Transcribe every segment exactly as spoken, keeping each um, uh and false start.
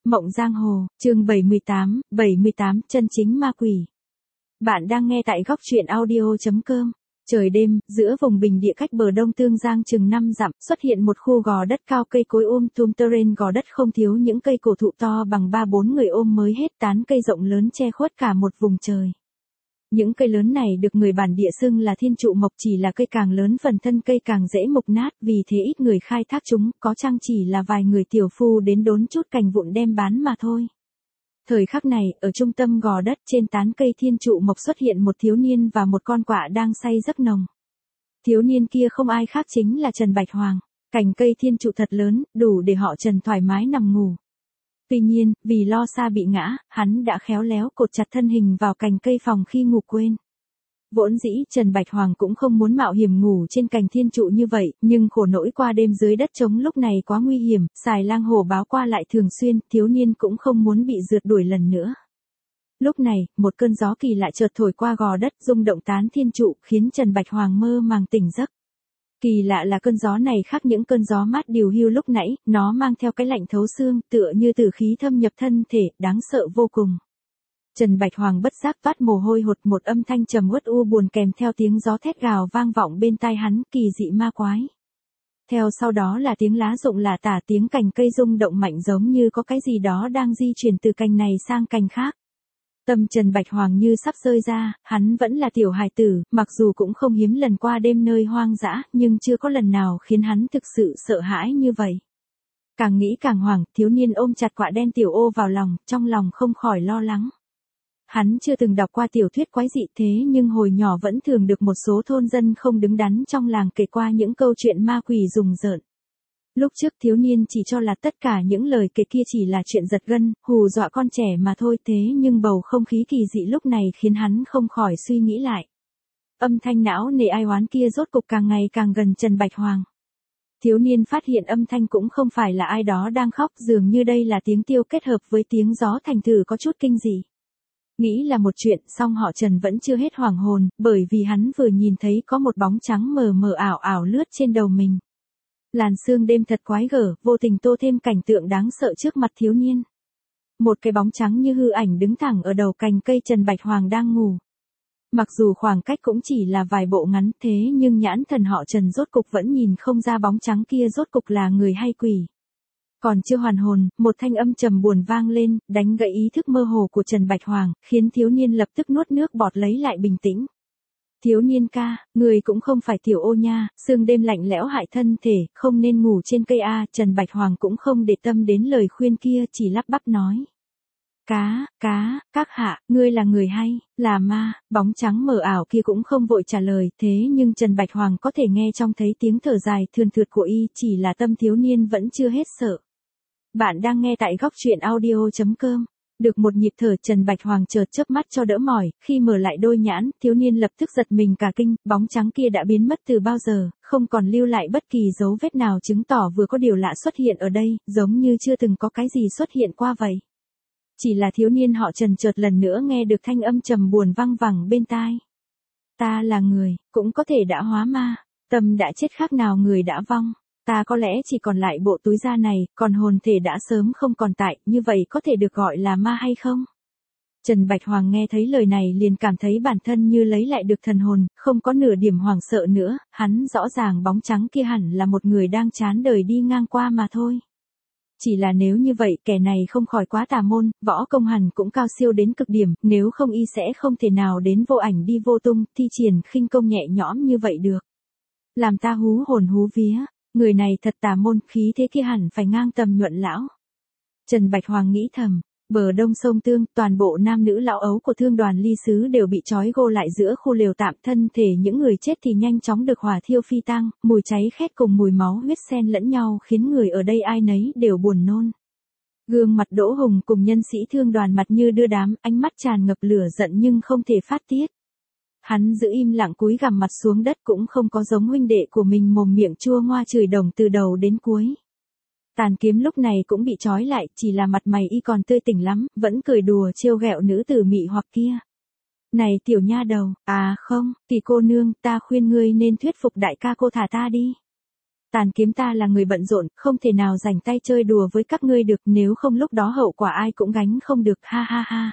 Mộng Giang Hồ, chương bảy mươi tám, bảy mươi tám, chân chính ma quỷ. Bạn đang nghe tại góc truyện audio chấm com. Trời đêm, giữa vùng bình địa cách bờ đông Tương Giang chừng năm dặm, xuất hiện một khu gò đất cao cây cối um tùm terrain, gò đất không thiếu những cây cổ thụ to bằng ba bốn người ôm mới hết, tán cây rộng lớn che khuất cả một vùng trời. Những cây lớn này được người bản địa xưng là thiên trụ mộc, chỉ là cây càng lớn phần thân cây càng dễ mục nát, vì thế ít người khai thác chúng, có chăng chỉ là vài người tiểu phu đến đốn chút cành vụn đem bán mà thôi. Thời khắc này, ở trung tâm gò đất trên tán cây thiên trụ mộc xuất hiện một thiếu niên và một con quạ đang say giấc nồng. Thiếu niên kia không ai khác chính là Trần Bạch Hoàng. Cành cây thiên trụ thật lớn, đủ để họ Trần thoải mái nằm ngủ. Tuy nhiên, vì lo xa bị ngã, hắn đã khéo léo cột chặt thân hình vào cành cây phòng khi ngủ quên. Vốn dĩ Trần Bạch Hoàng cũng không muốn mạo hiểm ngủ trên cành thiên trụ như vậy, nhưng khổ nỗi qua đêm dưới đất trống lúc này quá nguy hiểm, xài lang hổ báo qua lại thường xuyên, thiếu niên cũng không muốn bị rượt đuổi lần nữa. Lúc này, một cơn gió kỳ lạ chợt thổi qua gò đất, rung động tán thiên trụ, khiến Trần Bạch Hoàng mơ màng tỉnh giấc. Kỳ lạ là cơn gió này khác những cơn gió mát điều hưu lúc nãy, nó mang theo cái lạnh thấu xương, tựa như tử khí thâm nhập thân thể, đáng sợ vô cùng. Trần Bạch Hoàng bất giác toát mồ hôi hột, một âm thanh trầm uất u buồn kèm theo tiếng gió thét gào vang vọng bên tai hắn, kỳ dị ma quái. Theo sau đó là tiếng lá rụng lả tả, tiếng cành cây rung động mạnh giống như có cái gì đó đang di chuyển từ cành này sang cành khác. Tâm Trần Bạch Hoàng như sắp rơi ra, hắn vẫn là tiểu hài tử, mặc dù cũng không hiếm lần qua đêm nơi hoang dã, nhưng chưa có lần nào khiến hắn thực sự sợ hãi như vậy. Càng nghĩ càng hoảng, thiếu niên ôm chặt quạ đen tiểu ô vào lòng, trong lòng không khỏi lo lắng. Hắn chưa từng đọc qua tiểu thuyết quái dị thế nhưng hồi nhỏ vẫn thường được một số thôn dân không đứng đắn trong làng kể qua những câu chuyện ma quỷ rùng rợn. Lúc trước thiếu niên chỉ cho là tất cả những lời kể kia chỉ là chuyện giật gân, hù dọa con trẻ mà thôi, thế nhưng bầu không khí kỳ dị lúc này khiến hắn không khỏi suy nghĩ lại. Âm thanh não nề ai oán kia rốt cục càng ngày càng gần Trần Bạch Hoàng. Thiếu niên phát hiện âm thanh cũng không phải là ai đó đang khóc, dường như đây là tiếng tiêu kết hợp với tiếng gió, thành thử có chút kinh dị. Nghĩ là một chuyện, song họ Trần vẫn chưa hết hoảng hồn, bởi vì hắn vừa nhìn thấy có một bóng trắng mờ mờ ảo ảo lướt trên đầu mình. Làn sương đêm thật quái gở, vô tình tô thêm cảnh tượng đáng sợ trước mặt thiếu niên. Một cái bóng trắng như hư ảnh đứng thẳng ở đầu cành cây Trần Bạch Hoàng đang ngủ. Mặc dù khoảng cách cũng chỉ là vài bộ ngắn, thế nhưng nhãn thần họ Trần rốt cục vẫn nhìn không ra bóng trắng kia rốt cục là người hay quỷ. Còn chưa hoàn hồn, một thanh âm trầm buồn vang lên, đánh gãy ý thức mơ hồ của Trần Bạch Hoàng, khiến thiếu niên lập tức nuốt nước bọt lấy lại bình tĩnh. Thiếu niên ca, người cũng không phải tiểu ô nha, sương đêm lạnh lẽo hại thân thể, không nên ngủ trên cây a. Trần Bạch Hoàng cũng không để tâm đến lời khuyên kia, chỉ lắp bắp nói. Cá, cá, các hạ, ngươi là người hay, là ma? Bóng trắng mờ ảo kia cũng không vội trả lời, thế nhưng Trần Bạch Hoàng có thể nghe trong thấy tiếng thở dài thườn thượt của y, chỉ là tâm thiếu niên vẫn chưa hết sợ. Bạn đang nghe tại góc truyện audio chấm com. Được một nhịp thở, Trần Bạch Hoàng chợt chớp mắt cho đỡ mỏi, khi mở lại đôi nhãn, thiếu niên lập tức giật mình cả kinh, bóng trắng kia đã biến mất từ bao giờ, không còn lưu lại bất kỳ dấu vết nào chứng tỏ vừa có điều lạ xuất hiện ở đây, giống như chưa từng có cái gì xuất hiện qua vậy. Chỉ là thiếu niên họ Trần chợt lần nữa nghe được thanh âm trầm buồn văng vẳng bên tai. Ta là người, cũng có thể đã hóa ma, tâm đã chết khác nào người đã vong. Ta có lẽ chỉ còn lại bộ túi da này, còn hồn thể đã sớm không còn tại, như vậy có thể được gọi là ma hay không? Trần Bạch Hoàng nghe thấy lời này liền cảm thấy bản thân như lấy lại được thần hồn, không có nửa điểm hoảng sợ nữa, hắn rõ ràng bóng trắng kia hẳn là một người đang chán đời đi ngang qua mà thôi. Chỉ là nếu như vậy, kẻ này không khỏi quá tà môn, võ công hẳn cũng cao siêu đến cực điểm, nếu không y sẽ không thể nào đến vô ảnh đi vô tung, thi triển khinh công nhẹ nhõm như vậy được. Làm ta hú hồn hú vía. Người này thật tà môn, khí thế kia hẳn phải ngang tầm Nhuận lão. Trần Bạch Hoàng nghĩ thầm, bờ đông sông Tương, toàn bộ nam nữ lão ấu của thương đoàn ly sứ đều bị trói gô lại giữa khu lều tạm, thân thể những người chết thì nhanh chóng được hỏa thiêu phi tang, mùi cháy khét cùng mùi máu huyết xen lẫn nhau khiến người ở đây ai nấy đều buồn nôn. Gương mặt Đỗ Hùng cùng nhân sĩ thương đoàn mặt như đưa đám, ánh mắt tràn ngập lửa giận nhưng không thể phát tiết. Hắn giữ im lặng cúi gằm mặt xuống đất, cũng không có giống huynh đệ của mình mồm miệng chua ngoa chửi đồng từ đầu đến cuối. Tàn Kiếm lúc này cũng bị trói lại, chỉ là mặt mày y còn tươi tỉnh lắm, vẫn cười đùa trêu ghẹo nữ tử mị hoặc kia. Này tiểu nha đầu, à không, Kỳ cô nương, ta khuyên ngươi nên thuyết phục đại ca cô thả ta đi. Tàn kiếm ta là người bận rộn, không thể nào rảnh tay chơi đùa với các ngươi được, nếu không lúc đó hậu quả ai cũng gánh không được, ha ha ha.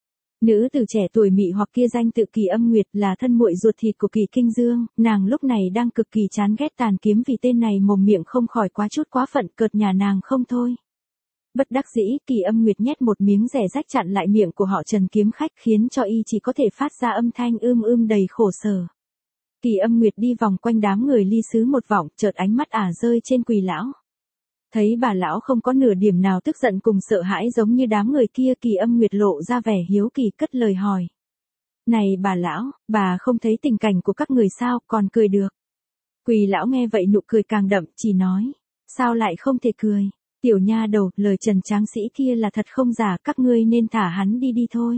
Nữ tử trẻ tuổi mị hoặc kia danh tự Kỳ Âm Nguyệt, là thân muội ruột thịt của Kỳ Kinh Dương, nàng lúc này đang cực kỳ chán ghét Tàn kiếm vì tên này mồm miệng không khỏi quá chút quá phận, cợt nhà nàng không thôi. Bất đắc dĩ, Kỳ Âm Nguyệt nhét một miếng rẻ rách chặn lại miệng của họ Trần kiếm khách, khiến cho y chỉ có thể phát ra âm thanh ưm ưm đầy khổ sở. Kỳ Âm Nguyệt đi vòng quanh đám người ly sứ một vòng, chợt ánh mắt ả rơi trên Quỳ lão. Thấy bà lão không có nửa điểm nào tức giận cùng sợ hãi giống như đám người kia, Kỳ Âm Nguyệt lộ ra vẻ hiếu kỳ cất lời hỏi. Này bà lão, bà không thấy tình cảnh của các người sao, còn cười được. Quỳ lão nghe vậy nụ cười càng đậm, chỉ nói. Sao lại không thể cười? Tiểu nha đầu, lời Trần tráng sĩ kia là thật không giả, các ngươi nên thả hắn đi đi thôi.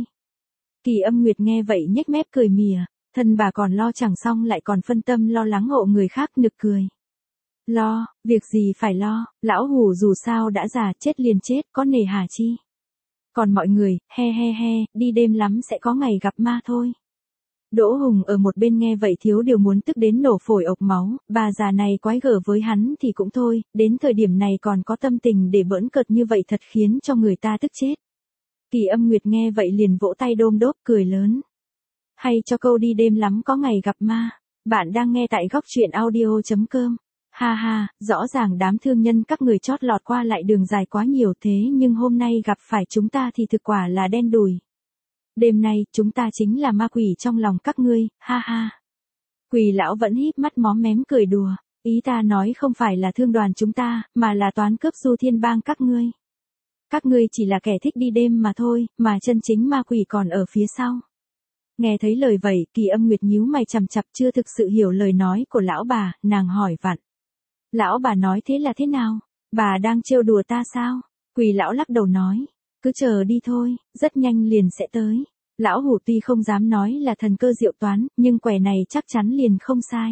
Kỳ Âm Nguyệt nghe vậy nhếch mép cười mỉa, thân bà còn lo chẳng xong lại còn phân tâm lo lắng hộ người khác, nực cười. Lo, việc gì phải lo, lão hủ dù sao đã già, chết liền chết, có nề hà chi. Còn mọi người, he he he, đi đêm lắm sẽ có ngày gặp ma thôi. Đỗ Hùng ở một bên nghe vậy thiếu điều muốn tức đến nổ phổi ộc máu, bà già này quái gở với hắn thì cũng thôi, đến thời điểm này còn có tâm tình để bỡn cợt như vậy thật khiến cho người ta tức chết. Kỳ Âm Nguyệt nghe vậy liền vỗ tay đôm đốp cười lớn. Hay cho câu đi đêm lắm có ngày gặp ma, bạn đang nghe tại góc truyện audio.com. Ha ha, rõ ràng đám thương nhân các người chót lọt qua lại đường dài quá nhiều thế nhưng hôm nay gặp phải chúng ta thì thực quả là đen đủi. Đêm nay, chúng ta chính là ma quỷ trong lòng các ngươi, ha ha. Quỳ lão vẫn híp mắt móm mém cười đùa, ý ta nói không phải là thương đoàn chúng ta, mà là toán cướp Du Thiên Bang các ngươi. Các ngươi chỉ là kẻ thích đi đêm mà thôi, mà chân chính ma quỷ còn ở phía sau. Nghe thấy lời vậy, Kỳ Âm Nguyệt nhíu mày chằm chặp chưa thực sự hiểu lời nói của lão bà, nàng hỏi vặn. Lão bà nói thế là thế nào? Bà đang trêu đùa ta sao? Quỳ lão lắc đầu nói. Cứ chờ đi thôi, rất nhanh liền sẽ tới. Lão hủ tuy không dám nói là thần cơ diệu toán, nhưng quẻ này chắc chắn liền không sai.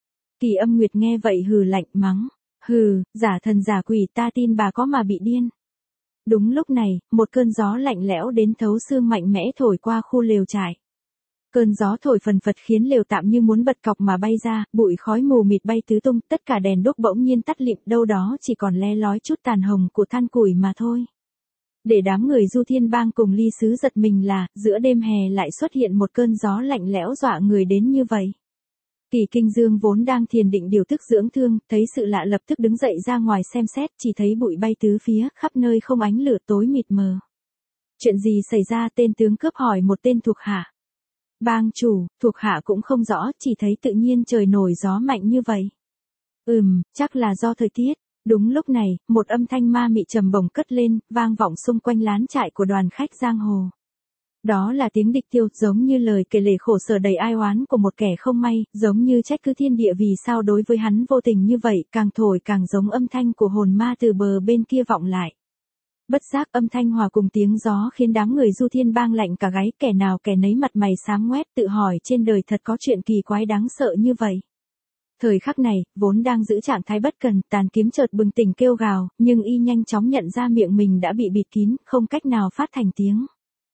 Kỳ Âm Nguyệt nghe vậy hừ lạnh mắng. Hừ, giả thần giả quỷ ta tin bà có mà bị điên. Đúng lúc này, một cơn gió lạnh lẽo đến thấu xương mạnh mẽ thổi qua khu lều trại. Cơn gió thổi phần phật khiến lều tạm như muốn bật cọc mà bay ra, bụi khói mù mịt bay tứ tung, tất cả đèn đốt bỗng nhiên tắt lịm, đâu đó chỉ còn le lói chút tàn hồng của than củi mà thôi. Để đám người Du Thiên Bang cùng ly sứ giật mình là, giữa đêm hè lại xuất hiện một cơn gió lạnh lẽo dọa người đến như vậy. Kỳ Kinh Dương vốn đang thiền định điều tức dưỡng thương, thấy sự lạ lập tức đứng dậy ra ngoài xem xét, chỉ thấy bụi bay tứ phía, khắp nơi không ánh lửa tối mịt mờ. Chuyện gì xảy ra? Tên tướng cướp hỏi một tên thuộc hạ. Bang chủ, thuộc hạ cũng không rõ, chỉ thấy tự nhiên trời nổi gió mạnh như vậy. Ừm, chắc là do thời tiết. Đúng lúc này, một âm thanh ma mị trầm bổng cất lên, vang vọng xung quanh lán trại của đoàn khách giang hồ. Đó là tiếng địch tiêu, giống như lời kể lể khổ sở đầy ai oán của một kẻ không may, giống như trách cứ thiên địa vì sao đối với hắn vô tình như vậy, càng thổi càng giống âm thanh của hồn ma từ bờ bên kia vọng lại. Bất giác âm thanh hòa cùng tiếng gió khiến đám người Du Thiên Bang lạnh cả gáy, kẻ nào kẻ nấy mặt mày xám ngoét tự hỏi trên đời thật có chuyện kỳ quái đáng sợ như vậy. Thời khắc này, vốn đang giữ trạng thái bất cần, Tàn kiếm chợt bừng tỉnh kêu gào, nhưng y nhanh chóng nhận ra miệng mình đã bị bịt kín, không cách nào phát thành tiếng.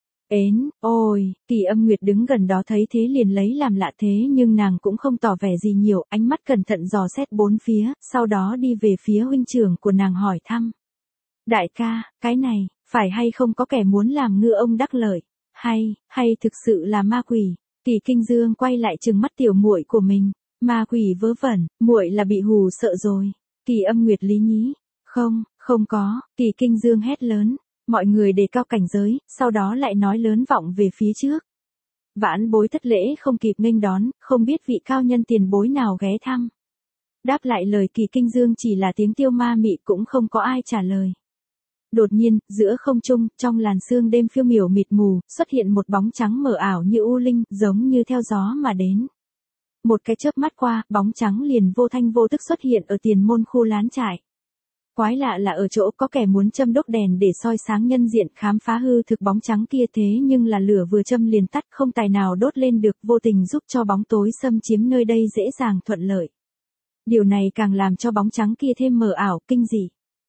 Ến, ôi, Kỳ Âm Nguyệt đứng gần đó thấy thế liền lấy làm lạ thế nhưng nàng cũng không tỏ vẻ gì nhiều, ánh mắt cẩn thận dò xét bốn phía, sau đó đi về phía huynh trưởng của nàng hỏi thăm. Đại ca, cái này, phải hay không có kẻ muốn làm ngư ông đắc lợi, hay, hay thực sự là ma quỷ? Kỳ Kinh Dương quay lại trừng mắt tiểu muội của mình, ma quỷ vớ vẩn, muội là bị hù sợ rồi. Kỳ Âm Nguyệt lý nhí, không, không có, Kỳ Kinh Dương hét lớn, mọi người đề cao cảnh giới, sau đó lại nói lớn vọng về phía trước. Vãn bối thất lễ không kịp nghênh đón, không biết vị cao nhân tiền bối nào ghé thăm. Đáp lại lời Kỳ Kinh Dương chỉ là tiếng tiêu ma mị, cũng không có ai trả lời. Đột nhiên, giữa không trung, trong làn sương đêm phiêu miểu mịt mù, xuất hiện một bóng trắng mờ ảo như u linh, giống như theo gió mà đến. Một cái chớp mắt qua, bóng trắng liền vô thanh vô tức xuất hiện ở tiền môn khu lán trại. Quái lạ là ở chỗ có kẻ muốn châm đốt đèn để soi sáng nhân diện, khám phá hư thực bóng trắng kia, thế nhưng là lửa vừa châm liền tắt, không tài nào đốt lên được, vô tình giúp cho bóng tối xâm chiếm nơi đây dễ dàng thuận lợi. Điều này càng làm cho bóng trắng kia thêm mờ ảo, kinh dị.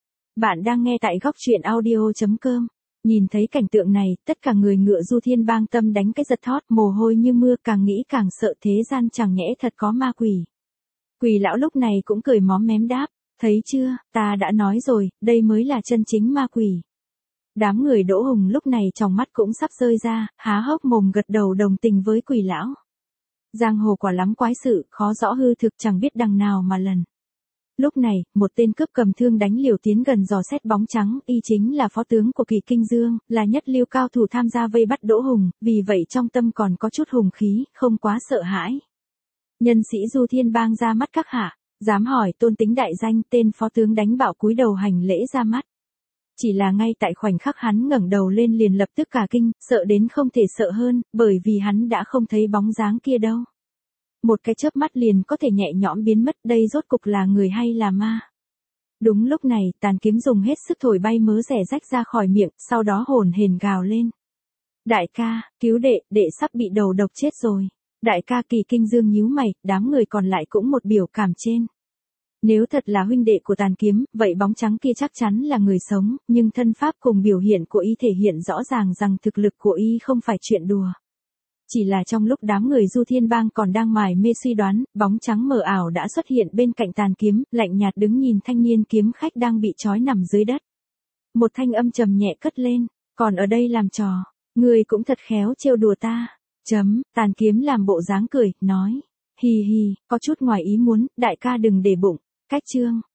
Bạn đang nghe tại góc truyện audio.com. Nhìn thấy cảnh tượng này, tất cả người ngựa Du Thiên Bang tâm đánh cái giật thót, mồ hôi như mưa, càng nghĩ càng sợ, thế gian chẳng nhẽ thật có ma quỷ. Quỷ lão lúc này cũng cười móm mém đáp, thấy chưa, ta đã nói rồi, đây mới là chân chính ma quỷ. Đám người Đỗ Hùng lúc này trong mắt cũng sắp rơi ra, há hốc mồm gật đầu đồng tình với quỷ lão. Giang hồ quả lắm quái sự, khó rõ hư thực chẳng biết đằng nào mà lần. Lúc này, một tên cướp cầm thương đánh liều tiến gần dò xét bóng trắng, y chính là phó tướng của Kỳ Kinh Dương, là nhất lưu cao thủ tham gia vây bắt Đỗ Hùng, vì vậy trong tâm còn có chút hùng khí, không quá sợ hãi. Nhân sĩ Du Thiên Bang ra mắt các hạ, dám hỏi tôn tính đại danh, tên phó tướng đánh bạo cúi đầu hành lễ ra mắt. Chỉ là ngay tại khoảnh khắc hắn ngẩng đầu lên liền lập tức cả kinh, sợ đến không thể sợ hơn, bởi vì hắn đã không thấy bóng dáng kia đâu. Một cái chớp mắt liền có thể nhẹ nhõm biến mất, đây rốt cục là người hay là ma. Đúng lúc này, Tàn Kiếm dùng hết sức thổi bay mớ rẻ rách ra khỏi miệng, sau đó hồn hển gào lên. Đại ca, cứu đệ, đệ sắp bị đầu độc chết rồi. Đại ca. Kỳ Kinh Dương nhíu mày, đám người còn lại cũng một biểu cảm trên. Nếu thật là huynh đệ của Tàn Kiếm, vậy bóng trắng kia chắc chắn là người sống, nhưng thân pháp cùng biểu hiện của y thể hiện rõ ràng rằng thực lực của y không phải chuyện đùa. Chỉ là trong lúc đám người Du Thiên Bang còn đang mải mê suy đoán, bóng trắng mờ ảo đã xuất hiện bên cạnh Tàn Kiếm, lạnh nhạt đứng nhìn thanh niên kiếm khách đang bị trói nằm dưới đất. Một thanh âm trầm nhẹ cất lên, còn ở đây làm trò, ngươi cũng thật khéo trêu đùa ta. Chấm, Tàn Kiếm làm bộ dáng cười, nói, hì hì, có chút ngoài ý muốn, đại ca đừng để bụng. Cách chương